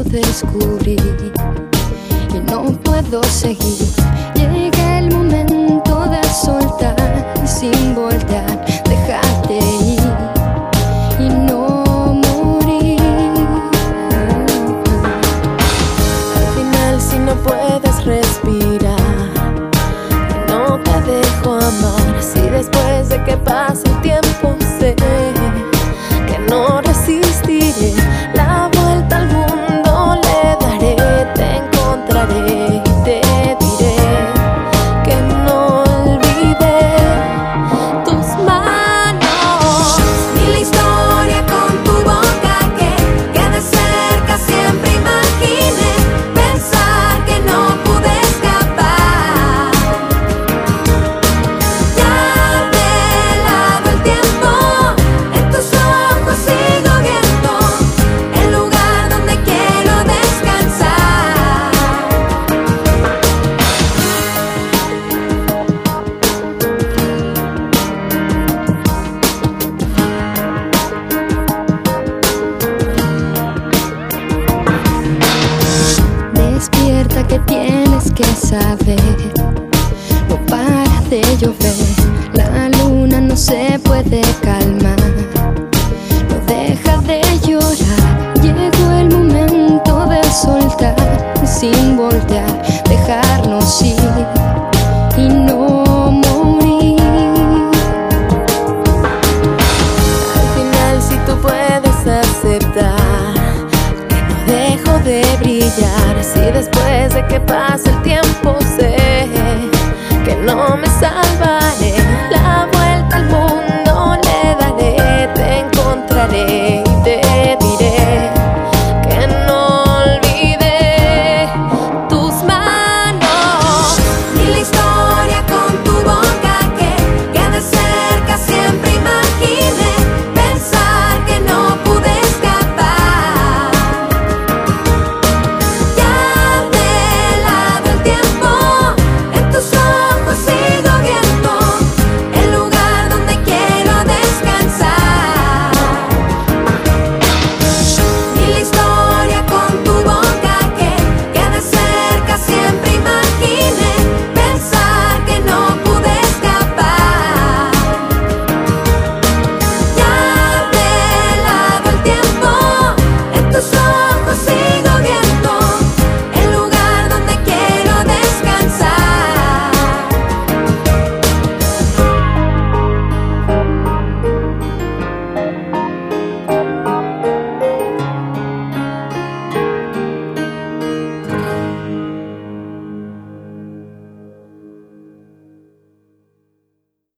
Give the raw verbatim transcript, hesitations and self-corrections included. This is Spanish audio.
descubrí y no puedo seguir. Llega el momento de soltar y sin voltear, dejarte ir y no morir. Al final, si no puedes respirar, no te dejo amar. Si después de que pase el tiempo sé que no resistiré, la vuelta al mundo le daré, te encontraré y te diré que no olvidé tus manos. Ni la historia con tu boca que, que de cerca siempre imaginé, pensar que no pude escapar. Ya de lado el tiempo, en tus ojos sigo viendo el lugar donde quiero descansar. Despierta que tienes que saber, no para de llover, la luna no se puede calmar, no deja de llorar. Llegó el momento de soltar y sin voltear, dejarnos ir y no morir. Al final, si tú puedes aceptar que no dejo de brillar, si después de que pase el tiempo sé que no me sale